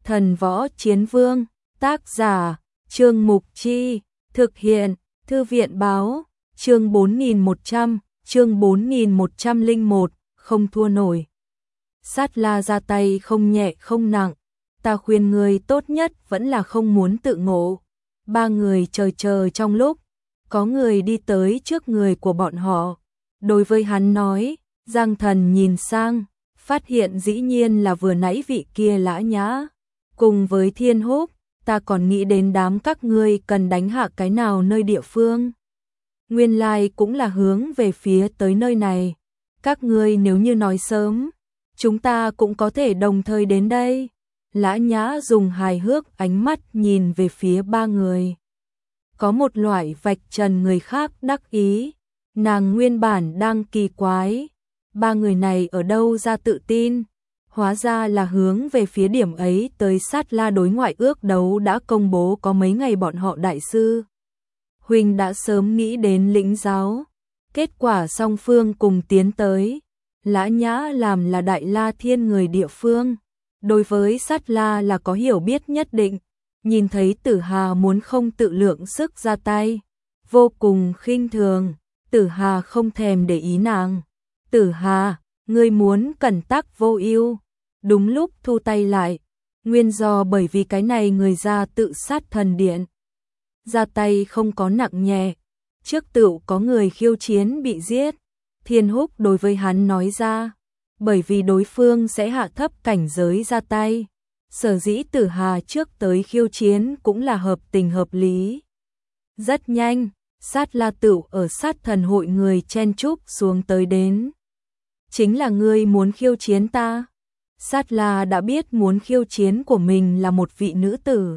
Thần Võ Chiến Vương, tác giả, Trương Mục Chi, thực hiện, Thư viện Báo, chương 4101, không thua nổi. Sát La ra tay không nhẹ không nặng, ta khuyên người tốt nhất vẫn là không muốn tự ngộ. Ba người chờ trong lúc, có người đi tới trước người của bọn họ. Đối với hắn nói, Giang Thần nhìn sang, phát hiện dĩ nhiên là vừa nãy vị kia Lã Nhã. Cùng với Thiên Húc, ta còn nghĩ đến đám các ngươi cần đánh hạ cái nào nơi địa phương. Nguyên lai cũng là hướng về phía tới nơi này. Các ngươi nếu như nói sớm, chúng ta cũng có thể đồng thời đến đây. Lã Nhã dùng hài hước ánh mắt nhìn về phía ba người. Có một loại vạch trần người khác đắc ý. Nàng nguyên bản đang kỳ quái. Ba người này ở đâu ra tự tin? Hóa ra là hướng về phía điểm ấy tới. Sát La đối ngoại ước đấu đã công bố có mấy ngày bọn họ đại sư huynh đã sớm nghĩ đến lĩnh giáo. Kết quả song phương cùng tiến tới. Lã Nhã làm là Đại La Thiên người địa phương, đối với Sát La là có hiểu biết nhất định. Nhìn thấy Tử Hà muốn không tự lượng sức ra tay, vô cùng khinh thường. Tử Hà không thèm để ý nàng. Tử Hà, ngươi muốn cẩn tắc vô ưu. Đúng lúc thu tay lại. Nguyên do bởi vì cái này người ra tự sát thần điện. Ra tay không có nặng nhẹ. Trước tựu có người khiêu chiến bị giết. Thiên Húc đối với hắn nói ra. Bởi vì đối phương sẽ hạ thấp cảnh giới ra tay. Sở dĩ Tử Hà trước tới khiêu chiến cũng là hợp tình hợp lý. Rất nhanh, Sát La tựu ở sát thần hội người chen chúc xuống tới đến. Chính là ngươi muốn khiêu chiến ta. Sát La đã biết muốn khiêu chiến của mình là một vị nữ tử.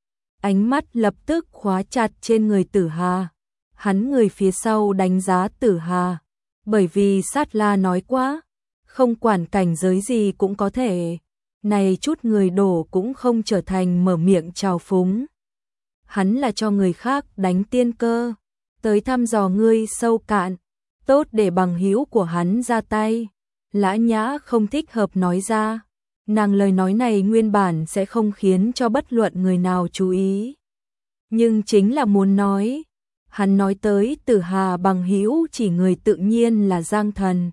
Ánh mắt lập tức khóa chặt trên người Tử Hà. Hắn người phía sau đánh giá Tử Hà. Bởi vì Sát La nói quá, không quản cảnh giới gì cũng có thể. Này chút người đổ cũng không trở thành mở miệng trào phúng. Hắn là cho người khác đánh tiên cơ. Tới thăm dò ngươi sâu cạn. Tốt để bằng hữu của hắn ra tay. Lã Nhã không thích hợp nói ra. Nàng lời nói này nguyên bản sẽ không khiến cho bất luận người nào chú ý. Nhưng chính là muốn nói. Hắn nói tới Tử Hà bằng hữu chỉ người tự nhiên là Giang Thần.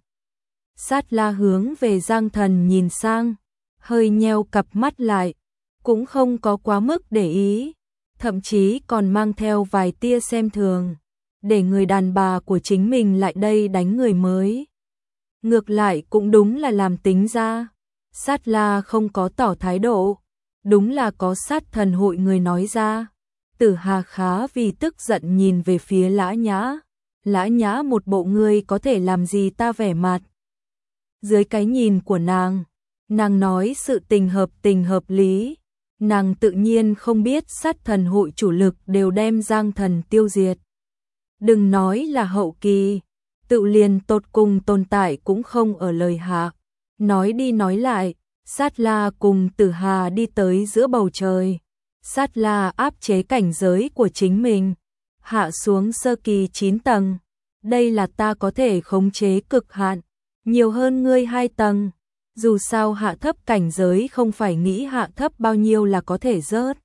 Sát La hướng về Giang Thần nhìn sang, hơi nheo cặp mắt lại, cũng không có quá mức để ý, thậm chí còn mang theo vài tia xem thường, để người đàn bà của chính mình lại đây đánh người mới. Ngược lại cũng đúng là làm tính ra. Sát La không có tỏ thái độ, đúng là có sát thần hội người nói ra. Tử Hà khá vì tức giận nhìn về phía Lã Nhã. Lã Nhã một bộ ngươi có thể làm gì ta vẻ mặt. Dưới cái nhìn của nàng nói sự tình hợp lý. Nàng tự nhiên không biết sát thần hội chủ lực đều đem Giang Thần tiêu diệt. Đừng nói là hậu kỳ, tự liền tột cùng tồn tại cũng không ở lời hạ. Nói đi nói lại, Sát La cùng Tử Hà đi tới giữa bầu trời. Sát La áp chế cảnh giới của chính mình, hạ xuống sơ kỳ 9 tầng. Đây là ta có thể khống chế cực hạn, nhiều hơn ngươi 2 tầng. Dù sao hạ thấp cảnh giới không phải nghĩ hạ thấp bao nhiêu là có thể rớt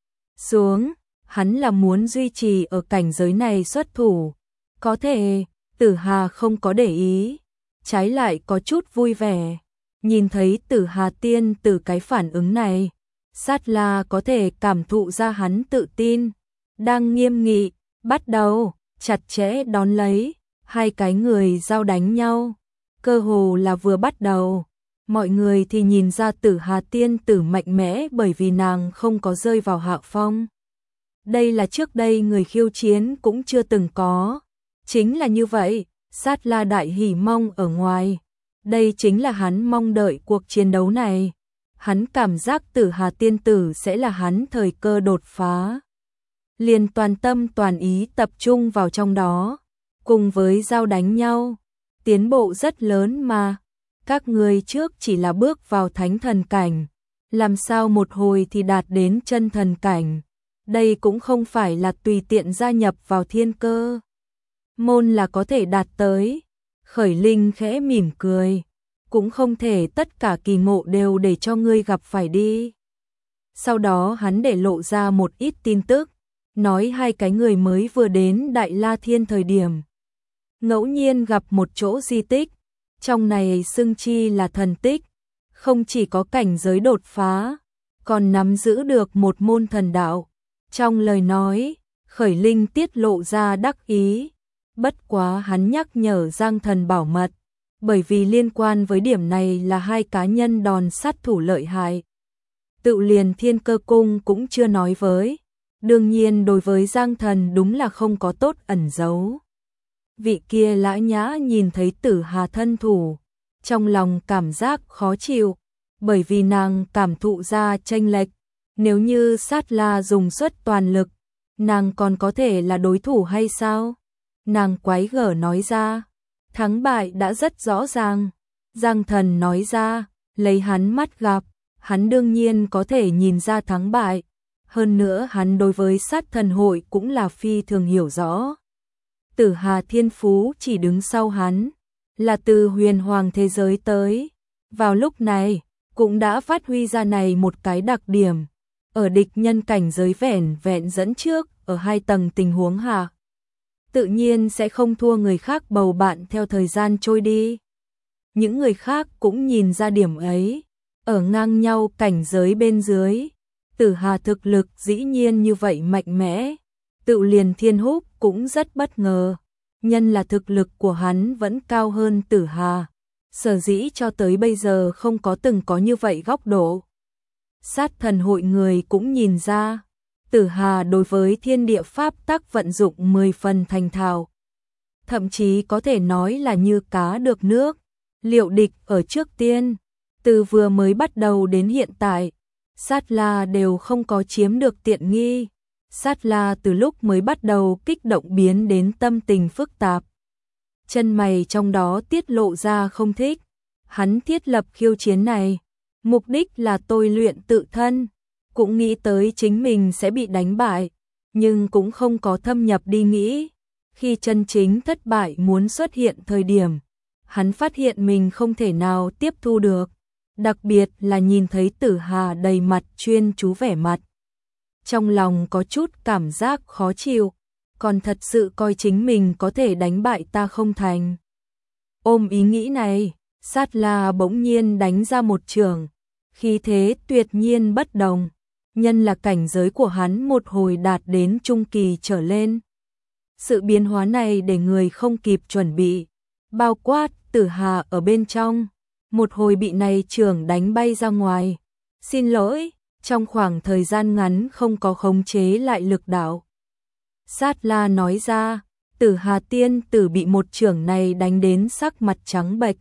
xuống. Hắn là muốn duy trì ở cảnh giới này xuất thủ. Có thể, Tử Hà không có để ý, trái lại có chút vui vẻ. Nhìn thấy Tử Hà tiên từ cái phản ứng này, Sát La có thể cảm thụ ra hắn tự tin. Đang nghiêm nghị, bắt đầu, chặt chẽ đón lấy, hai cái người giao đánh nhau. Cơ hồ là vừa bắt đầu, mọi người thì nhìn ra Tử Hà tiên tử mạnh mẽ bởi vì nàng không có rơi vào hạ phong. Đây là trước đây người khiêu chiến cũng chưa từng có. Chính là như vậy, Sát La đại hỉ mong ở ngoài. Đây chính là hắn mong đợi cuộc chiến đấu này. Hắn cảm giác Tử Hà tiên tử sẽ là hắn thời cơ đột phá. Liền toàn tâm toàn ý tập trung vào trong đó. Cùng với giao đánh nhau, tiến bộ rất lớn mà. Các người trước chỉ là bước vào thánh thần cảnh. Làm sao một hồi thì đạt đến chân thần cảnh. Đây cũng không phải là tùy tiện gia nhập vào thiên cơ môn là có thể đạt tới. Khởi Linh khẽ mỉm cười. Cũng không thể tất cả kỳ ngộ đều để cho ngươi gặp phải đi. Sau đó hắn để lộ ra một ít tin tức, nói hai cái người mới vừa đến Đại La Thiên thời điểm ngẫu nhiên gặp một chỗ di tích, trong này xưng chi là thần tích, không chỉ có cảnh giới đột phá, còn nắm giữ được một môn thần đạo. Trong lời nói, Khởi Linh tiết lộ ra đắc ý, bất quá hắn nhắc nhở Giang Thần bảo mật, bởi vì liên quan với điểm này là hai cá nhân đòn sát thủ lợi hại. Tự liền Thiên Cơ Cung cũng chưa nói với, đương nhiên đối với Giang Thần đúng là không có tốt ẩn giấu. Vị kia Lã Nhã nhìn thấy Tử Hà thân thủ, trong lòng cảm giác khó chịu, bởi vì nàng cảm thụ ra chênh lệch, nếu như Sát La dùng suất toàn lực, nàng còn có thể là đối thủ hay sao? Nàng quái gở nói ra, thắng bại đã rất rõ ràng. Giang Thần nói ra, lấy hắn mắt gặp, hắn đương nhiên có thể nhìn ra thắng bại, hơn nữa hắn đối với sát thần hội cũng là phi thường hiểu rõ. Tử Hà thiên phú chỉ đứng sau hắn, là từ huyền hoàng thế giới tới, vào lúc này cũng đã phát huy ra này một cái đặc điểm, ở địch nhân cảnh giới vẻn vẹn dẫn trước ở 2 tầng tình huống hạ, tự nhiên sẽ không thua người khác bầu bạn theo thời gian trôi đi. Những người khác cũng nhìn ra điểm ấy, ở ngang nhau cảnh giới bên dưới, Tử Hà thực lực dĩ nhiên như vậy mạnh mẽ, tự liền Thiên Húc cũng rất bất ngờ, nhân là thực lực của hắn vẫn cao hơn Tử Hà, sở dĩ cho tới bây giờ không có từng có như vậy góc độ. Sát thần hội người cũng nhìn ra, Tử Hà đối với thiên địa pháp tắc vận dụng 10 phần thành thạo, thậm chí có thể nói là như cá được nước, liệu địch ở trước tiên, từ vừa mới bắt đầu đến hiện tại, Sát La đều không có chiếm được tiện nghi. Sát La từ lúc mới bắt đầu kích động biến đến tâm tình phức tạp. Chân mày trong đó tiết lộ ra không thích. Hắn thiết lập khiêu chiến này, mục đích là tôi luyện tự thân, cũng nghĩ tới chính mình sẽ bị đánh bại, nhưng cũng không có thâm nhập đi nghĩ. Khi chân chính thất bại muốn xuất hiện thời điểm, hắn phát hiện mình không thể nào tiếp thu được, đặc biệt là nhìn thấy Tử Hà đầy mặt chuyên chú vẻ mặt. Trong lòng có chút cảm giác khó chịu, còn thật sự coi chính mình có thể đánh bại ta không thành. Ôm ý nghĩ này, Sát La bỗng nhiên đánh ra một chưởng, khí thế tuyệt nhiên bất đồng, nhân là cảnh giới của hắn một hồi đạt đến trung kỳ trở lên. Sự biến hóa này để người không kịp chuẩn bị, bao quát Tử Hà ở bên trong, một hồi bị này chưởng đánh bay ra ngoài. Xin lỗi, trong khoảng thời gian ngắn không có khống chế lại lực đạo. Sát La nói ra, Tử Hà tiên tử bị một chưởng này đánh đến sắc mặt trắng bệch,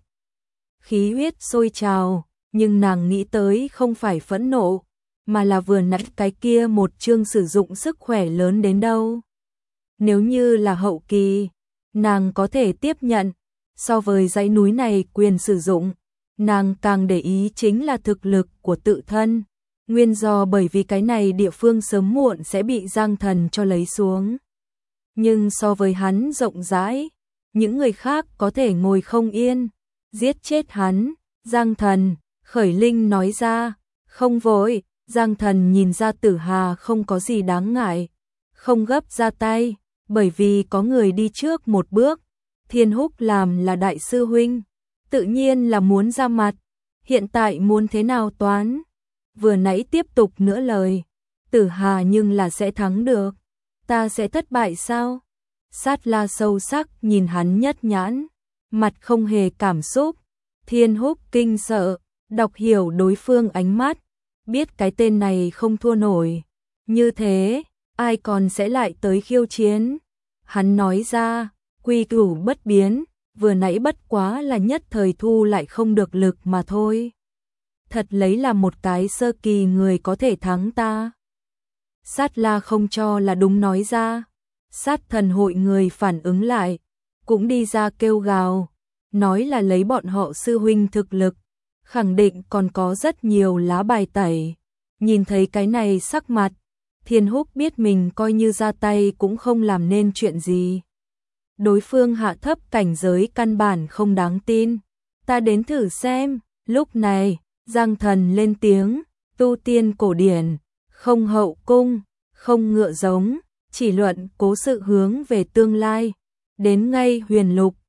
khí huyết sôi trào, nhưng nàng nghĩ tới không phải phẫn nộ, mà là vừa nãy cái kia một chương sử dụng sức khỏe lớn đến đâu. Nếu như là hậu kỳ, nàng có thể tiếp nhận, so với dãy núi này quyền sử dụng, nàng càng để ý chính là thực lực của tự thân. Nguyên do bởi vì cái này địa phương sớm muộn sẽ bị Giang Thần cho lấy xuống. Nhưng so với hắn rộng rãi, những người khác có thể ngồi không yên, giết chết hắn. Giang Thần, Khởi Linh nói ra, không vội. Giang Thần nhìn ra Tử Hà không có gì đáng ngại, không gấp ra tay, bởi vì có người đi trước một bước. Thiên Húc làm là đại sư huynh, tự nhiên là muốn ra mặt, hiện tại muốn thế nào toán. Vừa nãy tiếp tục nữa lời, Tử Hà nhưng là sẽ thắng được, ta sẽ thất bại sao? Sát La sâu sắc nhìn hắn nhất nhãn, mặt không hề cảm xúc. Thiên Húc kinh sợ, đọc hiểu đối phương ánh mắt, biết cái tên này không thua nổi. Như thế, ai còn sẽ lại tới khiêu chiến? Hắn nói ra, quy củ bất biến, vừa nãy bất quá là nhất thời thu lại không được lực mà thôi. Thật lấy là một cái sơ kỳ người có thể thắng ta. Sát La không cho là đúng nói ra. Sát thần hội người phản ứng lại, cũng đi ra kêu gào, nói là lấy bọn họ sư huynh thực lực, khẳng định còn có rất nhiều lá bài tẩy. Nhìn thấy cái này sắc mặt, Thiên Húc biết mình coi như ra tay cũng không làm nên chuyện gì. Đối phương hạ thấp cảnh giới căn bản không đáng tin. Ta đến thử xem. Lúc này, Giang Thần lên tiếng, tu tiên cổ điển, không hậu cung, không ngựa giống, chỉ luận cố sự hướng về tương lai. Đến ngay huyền lục,